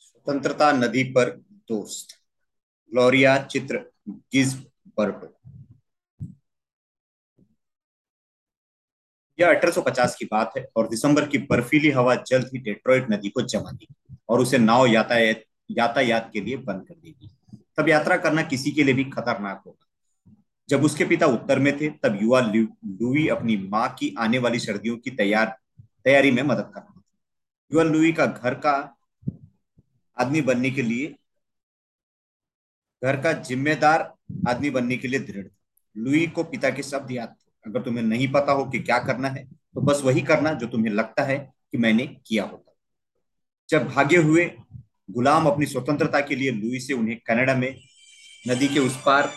स्वतंत्रता नदी पर दोस्त। ग्लोरिया चित्र गिज़बर्ग। यह 1850 की बात है और दिसंबर की बर्फीली हवा जल्द ही डेट्रॉइट नदी को जमा देगी और उसे नाव यातायात यातायात के लिए बंद कर देगी। तब यात्रा करना किसी के लिए भी खतरनाक होगा। जब उसके पिता उत्तर में थे तब युवा लुई अपनी माँ की आने वाली सर्दियों की तैयारी में मदद कर रहा था। युवा लुई का आदमी बनने के लिए घर का जिम्मेदार आदमी बनने के लिए दृढ़ था। लुई को पिता के शब्द याद थे, अगर तुम्हें नहीं पता हो कि क्या करना है तो बस वही करना जो तुम्हें लगता है कि मैंने किया होगा। जब भागे हुए गुलाम अपनी स्वतंत्रता के लिए लुई से उन्हें कनाडा में नदी के उस पार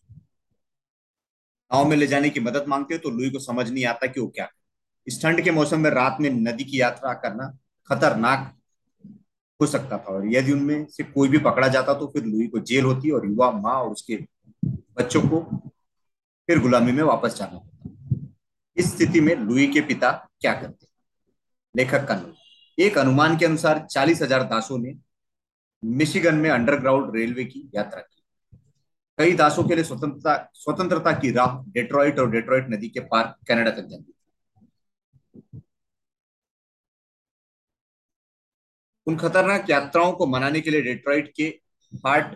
नाव में ले जाने की मदद मांगते तो लुई को समझ नहीं आता कि वो क्या करे। इस ठंड के मौसम में रात में नदी की यात्रा करना खतरनाक हो सकता था और यदि उनमें से कोई भी पकड़ा जाता तो फिर लुई को जेल होती और युवा माँ और उसके बच्चों को फिर गुलामी में वापस जाना होता। इस स्थिति में लुई के पिता क्या करते? लेखक का नोट। एक अनुमान के अनुसार 40,000 दासों ने मिशिगन में अंडरग्राउंड रेलवे की यात्रा की। कई दासों के लिए स्वतंत्रता की राह डेट्रॉइट और डेट्रॉइट नदी के पार कनाडा तक जाती। उन खतरनाक यात्राओं को मनाने के लिए डेट्रॉइट के Hart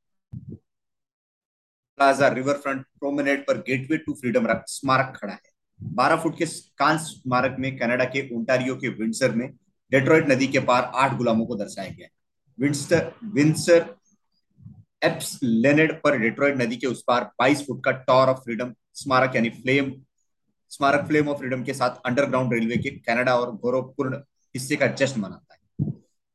plaza river front promenade पर गेटवे टू फ्रीडम स्मारक खड़ा है। 12 फुट के कांस्य स्मारक में कनाडा के ओंटारियो के विंडसर में डेट्रॉइट नदी के पार 8 गुलामों को दर्शाया गया है। विंडसर एप्स लेनेड पर डेट्रॉइट नदी के उस पार 22 फुट का टॉर ऑफ फ्रीडम स्मारक यानी फ्लेम ऑफ फ्रीडम के साथ अंडरग्राउंड रेलवे के कनाडा और गौरवपूर्ण हिस्से का जश्न मनाता है।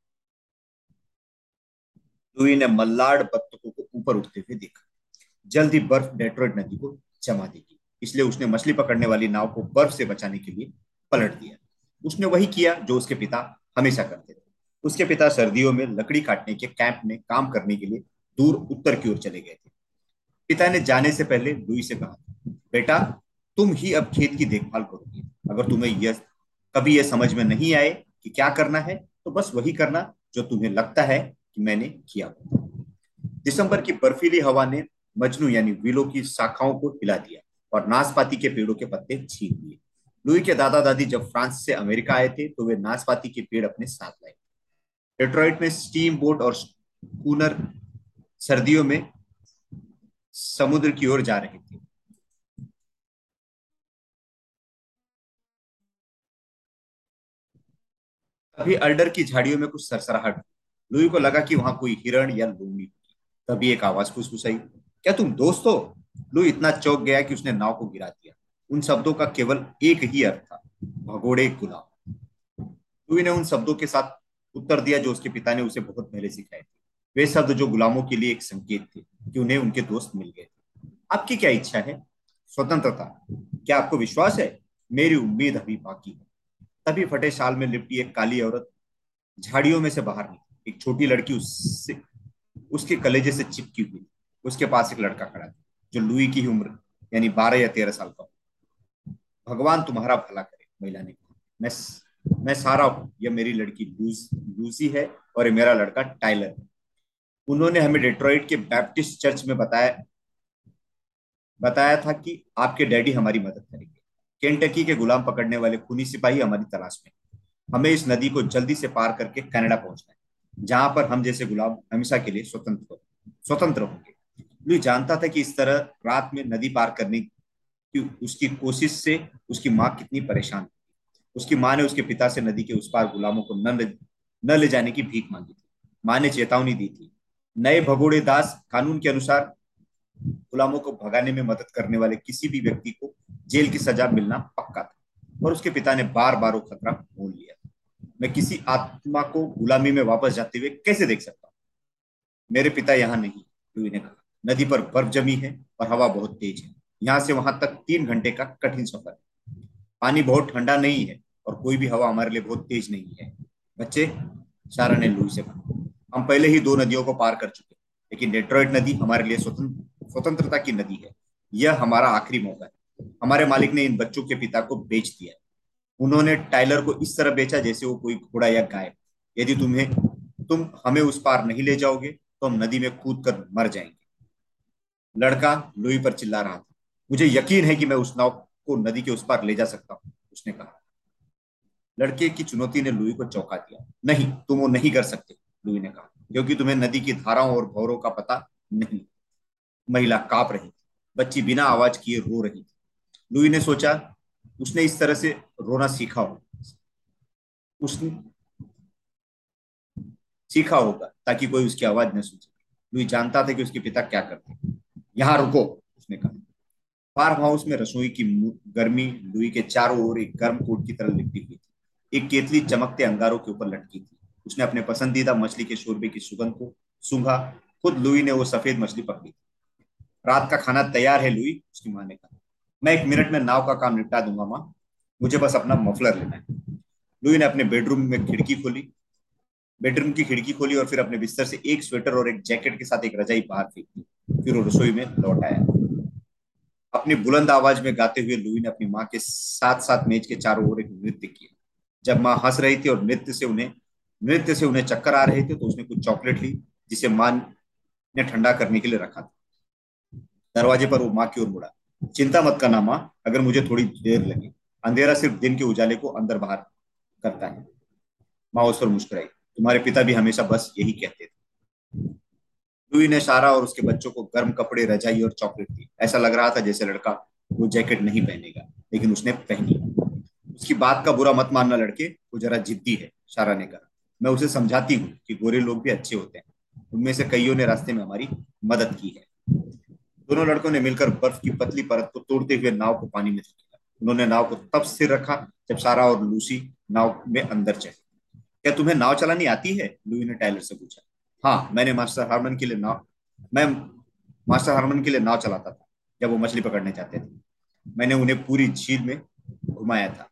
लुई ने मल्लाड बत्तखों को ऊपर उठते हुए देखा। जल्द ही बर्फ डेट्रॉइट नदी को जमा देगी, इसलिए उसने मछली पकड़ने वाली नाव को बर्फ से बचाने के लिए पलट दिया। उसने वही किया जो उसके पिता हमेशा करते थे। उसके पिता सर्दियों में लकड़ी काटने के कैंप में काम करने के लिए दूर उत्तर की ओर चले गए थे। पिता ने जाने से पहले लुई से कहा, बेटा, तुम ही अब खेत की देखभाल करोगे। अगर तुम्हें यह कभी यह समझ में नहीं आए कि क्या करना है तो बस वही करना जो तुम्हें लगता है कि मैंने किया। दिसंबर की बर्फीली हवा ने मजनू यानी विलो की शाखाओं को हिला दिया और नाशपाती के पेड़ों के पत्ते छीन लिए। लुई के दादा दादी जब फ्रांस से अमेरिका आए थे तो वे नाशपाती के पेड़ अपने साथ लाए। डेट्रॉइट में स्टीम बोट और स्कूनर सर्दियों में समुद्र की ओर जा रहे थे। तभी अल्डर की झाड़ियों में कुछ सरसराहट हुई। लुई को लगा कि वहां कोई हिरण या लोमड़ी होगी। तभी एक आवाज फुसफुसाई, क्या तुम दोस्त हो? लुई इतना चौंक गया कि उसने नाव को गिरा दिया। उन शब्दों का केवल एक ही अर्थ था, भगोड़े गुलाम। लुई ने उन शब्दों के साथ उत्तर दिया जो उसके पिता ने उसे बहुत पहले सिखाए थे। वे शब्द जो गुलामों के लिए एक संकेत थे कि उन्हें उनके दोस्त मिल गए। आपकी क्या इच्छा है? स्वतंत्रता। क्या आपको विश्वास है? मेरी उम्मीद अभी बाकी है। तभी फटे शाल में लिपटी एक काली औरत झाड़ियों में से बाहर निकली। एक छोटी लड़की उससे उसके कलेजे से चिपकी हुई थी। उसके पास एक लड़का खड़ा था जो लुई की उम्र यानी 12 या 13 साल का। भगवान तुम्हारा भला करे, महिला ने कहा। मैं सारा हूं। यह मेरी लड़की लूसी है और ये मेरा लड़का टाइलर है। उन्होंने हमें डेट्रॉइट के बैप्टिस्ट चर्च में बताया था कि आपके डैडी हमारी मदद करेंगे। केंटकी के गुलाम पकड़ने वाले खूनी सिपाही हमारी तलाश में। हमें इस नदी को जल्दी से पार करके कनाडा पहुंचना है, जहां पर हम जैसे गुलाम हमेशा के लिए स्वतंत्र होंगे। लुई जानता था कि इस तरह रात में नदी पार करने की उसकी कोशिश से उसकी माँ कितनी परेशान थी। उसकी माँ ने उसके पिता से नदी के उस पार गुलामों को न ले जाने की भीख मांगी थी। माँ ने चेतावनी दी थी, नए भगोड़े दास कानून के अनुसार गुलामों को भगाने में मदद करने वाले किसी भी व्यक्ति को जेल की सजा मिलना पक्का था। और उसके पिता ने बार बार वो खतरा मोल लिया। मैं किसी आत्मा को गुलामी में वापस जाते हुए कैसे देख सकता हूँ? मेरे पिता यहाँ नहीं, लुई ने कहा। नदी पर बर्फ जमी है और हवा बहुत तेज है। यहाँ से वहां तक 3 घंटे का कठिन सफर है। पानी बहुत ठंडा नहीं है और कोई भी हवा हमारे लिए बहुत तेज नहीं है। बच्चे, सारा ने लुई से कहा, हम पहले ही 2 नदियों को पार कर चुके हैं, लेकिन डेट्रॉइट नदी हमारे लिए स्वतंत्रता की नदी है। यह हमारा आखिरी मौका है। हमारे मालिक ने इन बच्चों के पिता को बेच दिया। उन्होंने टाइलर को इस तरह बेचा जैसे वो कोई घोड़ा या गाय। यदि तुम्हें तुम हमें उस पार नहीं ले जाओगे तो हम नदी में कूद कर मर जाएंगे। लड़का लुई पर चिल्ला रहा था। मुझे यकीन है कि मैं उस नाव को नदी के उस पार ले जा सकता हूँ, उसने कहा। लड़के की चुनौती ने लुई को चौंका दिया। नहीं, तुम वो नहीं कर सकते, लुई ने कहा, क्योंकि तुम्हें नदी की धाराओं और भंवरों का पता नहीं। महिला कांप रही थी। बच्ची बिना आवाज किए रो रही थी। लुई ने सोचा, उसने इस तरह से रोना उसने सीखा होगा ताकि कोई उसकी आवाज न सुन सके। लुई जानता था कि उसके पिता क्या करते। यहाँ रुको, उसने कहा। फार्म हाउस में रसोई की गर्मी लुई के चारों ओर एक गर्म कोट की तरह लिपटी हुई थी। एक केतली चमकते अंगारों के ऊपर लटकी थी। उसने अपने पसंदीदा मछली के शोरबे की सुगंध को सूंघा। खुद लुई ने वो सफेद मछली पकड़ी। रात का खाना तैयार है लुई, उसकी माँ ने कहा। मैं 1 मिनट में नाव का काम निपटा दूंगा माँ। मुझे बस अपना मफलर लेना है। लुई ने अपने बेडरूम की खिड़की खोली और फिर अपने बिस्तर से एक स्वेटर और एक जैकेट के साथ एक रजाई बाहर फेंक दी। फिर वो रसोई में लौट आया। अपनी बुलंद आवाज में गाते हुए लुई ने अपनी माँ के साथ साथ मेज के चारों ओर एक नृत्य किया। जब माँ हंस रही थी और नृत्य से उन्हें चक्कर आ रहे थे तो उसने कुछ चॉकलेट ली, जिसे माँ ने ठंडा करने के लिए रखा था। दरवाजे पर वो माँ की ओर मुड़ा। चिंता मत करना माँ, अगर मुझे थोड़ी देर लगे। अंधेरा सिर्फ दिन के उजाले को अंदर बाहर करता है। माँ उस पर मुस्कुराई। तुम्हारे पिता भी हमेशा बस यही कहते थे। लुई ने सारा और उसके बच्चों को गर्म कपड़े, रजाई और चॉकलेट दी। ऐसा लग रहा था जैसे लड़का वो जैकेट नहीं पहनेगा, लेकिन उसने पहनी। उसकी बात का बुरा मत मानना लड़के, वो जरा जिद्दी है, सारा ने कहा। मैं उसे समझाती हूँ कि गोरे लोग भी अच्छे होते हैं। उनमें से कईयों ने रास्ते में हमारी मदद की है। दोनों लड़कों ने मिलकर बर्फ की पतली परत को तोड़ते हुए नाव को पानी में धकेला। उन्होंने नाव को तब स्थिर रखा जब सारा और लूसी नाव में अंदर चले। क्या तुम्हें नाव चलानी आती है, लुई ने टायलर से पूछा। हाँ, मैं मास्टर हारमन के लिए नाव चलाता था जब वो मछली पकड़ने जाते थे। मैंने उन्हें पूरी झील में घुमाया था।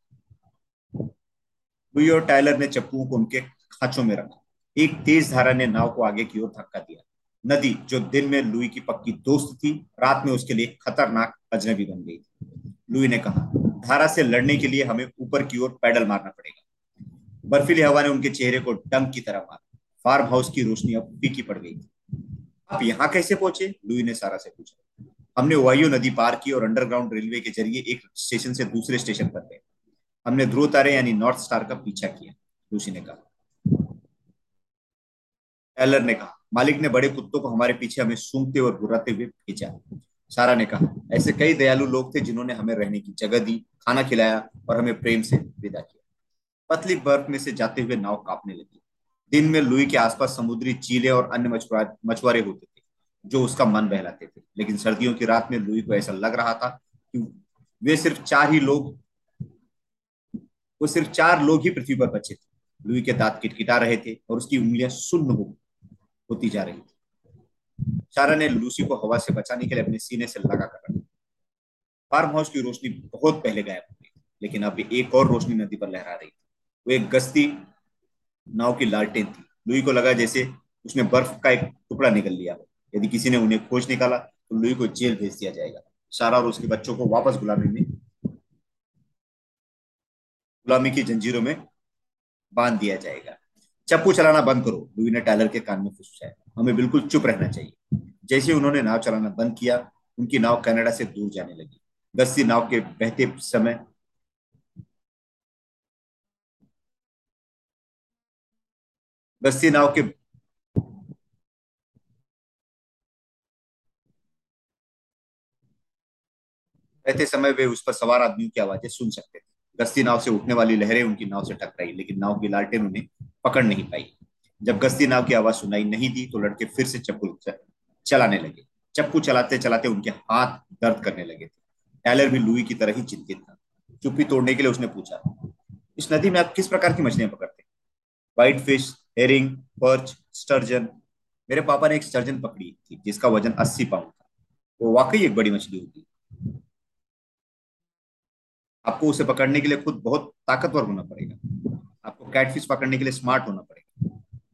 लुई और टायलर ने चप्पुओं को उनके खांचों में रखा। एक तेज धारा ने नाव को आगे की ओर धक्का दिया। नदी, जो दिन में लुई की पक्की दोस्त थी, रात में उसके लिए खतरनाक अजनबी बन गई थी। लुई ने कहा, धारा से लड़ने के लिए हमें ऊपर की ओर पैडल मारना पड़ेगा। बर्फीली हवा ने उनके चेहरे को डंक की तरह मारा। फार्म हाउस की रोशनी अब फीकी पड़ गई थी। आप यहाँ कैसे पहुंचे, लुई ने सारा से पूछा। हमने ओहायो नदी पार की और अंडरग्राउंड रेलवे के जरिए एक स्टेशन से दूसरे स्टेशन पर गए। हमने ध्रुव तारे यानी नॉर्थ स्टार का पीछा किया, लूसी ने कहा। एलर ने कहा, मालिक ने बड़े कुत्तों को हमारे पीछे हमें सूंघते और गुर्राते हुए भेजा। सारा ने कहा, ऐसे कई दयालु लोग थे जिन्होंने हमें रहने की जगह दी, खाना खिलाया और हमें प्रेम से विदा किया। पतली बर्फ में से जाते हुए नाव कांपने लगी। दिन में लुई के आसपास समुद्री चीले और अन्य मछुआरे होते थे जो उसका मन बहलाते थे, लेकिन सर्दियों की रात में लुई को ऐसा लग रहा था कि वे सिर्फ चार ही लोग वो सिर्फ 4 लोग ही पृथ्वी पर बचे थे। लुई के दांत किटकिटा रहे थे और उसकी उंगलियां सुन्न होती जा रही थी। सारा ने लूसी को हवा से बचाने के लिए अपने सीने से लगा कर रखा। फार्म हाउस की रोशनी बहुत पहले गायब हो गई, लेकिन अब एक और रोशनी नदी पर लहरा रही थी। वो एक गश्ती नाव की लालटेन थी। लुई को लगा जैसे उसने बर्फ का एक टुकड़ा निकल लिया हो। यदि किसी ने उन्हें खोज निकाला तो लुई को जेल भेज दिया जाएगा। सारा और उसके बच्चों को वापस गुलामी की जंजीरों में बांध दिया जाएगा। चप्पू चलाना बंद करो, लुई ने टायलर के कान में फुसफुसाया। हमें बिल्कुल चुप रहना चाहिए। जैसे ही उन्होंने नाव चलाना बंद किया, उनकी नाव कनाडा से दूर जाने लगी। गश्ती नाव के बहते समय गश्ती नाव के रहते समय वे उस पर सवार आदमियों की आवाजें सुन सकते थे। गश्ती नाव से उठने वाली लहरें उनकी नाव से टकराई, लेकिन नाव की लालटेन उन्हें पकड़ नहीं पाई। जब गश्ती नाव की आवाज सुनाई नहीं दी तो लड़के फिर से चप्पू चलाने लगे। चप्पू चलाते चलाते उनके हाथ दर्द करने लगे थे। टायलर भी लुई की तरह ही चिंतित था। चुप्पी तोड़ने के लिए उसने पूछा, इस नदी में आप किस प्रकार की मछलियां पकड़ते हैं? White fish, herring, perch, sturgeon. मेरे पापा ने एक स्टर्जन पकड़ी थी जिसका वजन 80 पाउंड था। वो वाकई एक बड़ी मछली होगी। आपको उसे पकड़ने के लिए खुद बहुत ताकतवर होना पड़ेगा। आपको कैटफिश पकड़ने के लिए स्मार्ट होना पड़ेगा।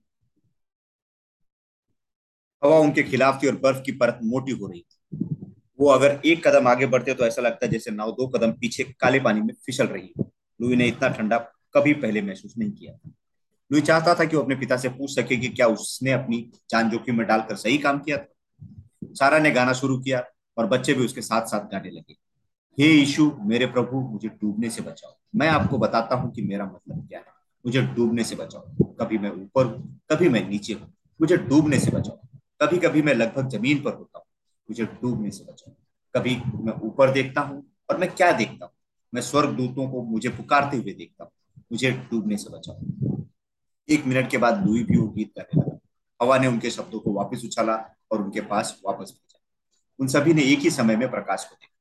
हवा उनके खिलाफ थी और बर्फ की परत मोटी हो रही थी। वो अगर एक कदम आगे बढ़ते तो ऐसा लगता जैसे नाव 2 कदम पीछे काले पानी में फिसल रही हो। लुई ने इतना ठंडा कभी पहले महसूस नहीं किया था। लुई चाहता था कि वो अपने पिता से पूछ सके कि क्या उसने अपनी जान जोखिम में डालकर सही काम किया था। सारा ने गाना शुरू किया और बच्चे भी उसके साथ साथ गाने लगे। हे यीशु मेरे प्रभु, मुझे डूबने से बचाओ। मैं आपको बताता हूँ कि मेरा मतलब क्या है। मुझे डूबने से बचाओ। कभी मैं ऊपर हूँ, कभी मैं नीचे हूँ। मुझे डूबने से बचाओ। कभी कभी मैं लगभग जमीन पर होता हूँ। मुझे डूबने से बचाओ। कभी मैं ऊपर देखता हूँ और मैं क्या देखता हूँ? मैं स्वर्ग दूतों को मुझे पुकारते हुए देखता हूँ। मुझे डूबने से बचाओ। 1 मिनट के बाद लुई भी वो गीत गाने लगा। हवा ने उनके शब्दों को वापस उछाला और उनके पास वापस भेजा। उन सभी ने एक ही समय में प्रकाश को देखा।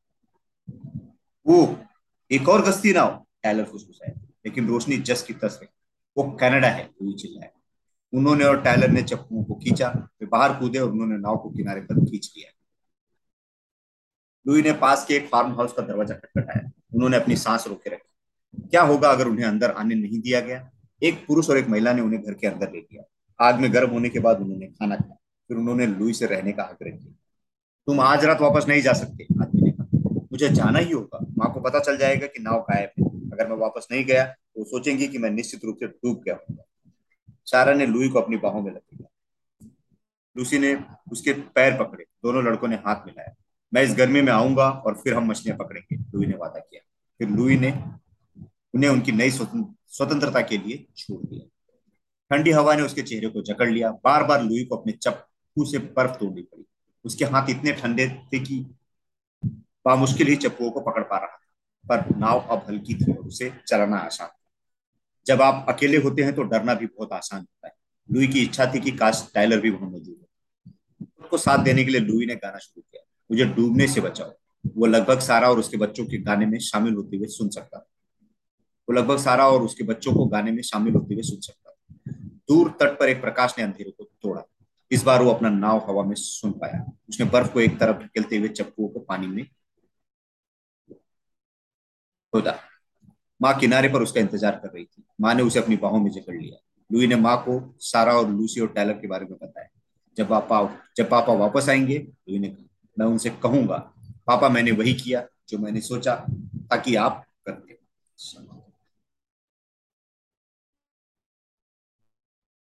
वो एक और गश्ती नाव, टायलर फुसफुसाया। लेकिन रोशनी जस की तस रही। वो कनाडा है, लुई चिल्लाया। उन्होंने और टायलर ने चप्पुओं को खींचा। वे बाहर कूदे और उन्होंने नाव को किनारे पर खींच लिया। लुई ने पास के एक फार्म हाउस का दरवाजा खटखटाया। उन्होंने अपनी सांस रोके रखी। क्या होगा अगर उन्हें अंदर आने नहीं दिया गया? एक पुरुष और एक महिला ने उन्हें घर के अंदर ले लिया। आग में गर्म होने के बाद उन्होंने खाना खाया। फिर उन्होंने लुई से रहने का आग्रह किया। तुम आज रात वापस नहीं जा सकते, आदमी ने कहा। मुझे जाना ही होगा। माँ को पता चल जाएगा कि नाव गायब है। अगर मैं वापस नहीं गया तो वो सोचेंगी कि मैं निश्चित रूप से डूब गया हूँ। सारा ने लुई को अपनी बाहों में लग लिया। लूसी ने उसके पैर पकड़े। दोनों लड़कों ने हाथ मिलाया। मैं इस गर्मी में आऊंगा और फिर हम मछलियां पकड़ेंगे, लुई ने वादा किया। फिर लुई ने उन्हें उनकी नई स्वतंत्रता के लिए छोड़ दिया। ठंडी हवा ने उसके चेहरे को जकड़ लिया। बार बार लुई को अपने चप्पू से बर्फ तोड़नी पड़ी। उसके हाथ इतने ठंडे थे कि बामुश्किल ही चप्पुओं को पकड़ पा रहा था। पर नाव अब हल्की थी और उसे चलाना आसान था। जब आप अकेले होते हैं तो डरना भी बहुत आसान होता है। लुई की इच्छा थी कि काश टाइलर भी वहां मौजूद हो। को साथ देने के लिए लुई ने गाना शुरू किया। मुझे डूबने से बचाओ। वो लगभग सारा और उसके बच्चों के गाने में शामिल होते हुए सुन सकता था। वो लगभग सारा और उसके बच्चों को गाने में शामिल होते हुए सुन सकता था। दूर तट पर एक प्रकाश ने अंधेरे को तोड़ा। इस बार वो अपना नाव हवा में सुन पाया। उसने बर्फ को एक तरफ ढकेलते हुए चप्पुओं को पानी में खोदा। माँ किनारे पर उसका इंतजार कर रही थी। माँ ने उसे अपनी बाहों में जकड़ लिया। लुई ने माँ को सारा और लूसी और टायलर के बारे में बताया। जब पापा जब पापा वापस आएंगे, लुई ने कहा, मैं उनसे कहूंगा, पापा मैंने वही किया जो मैंने सोचा था कि आप करते।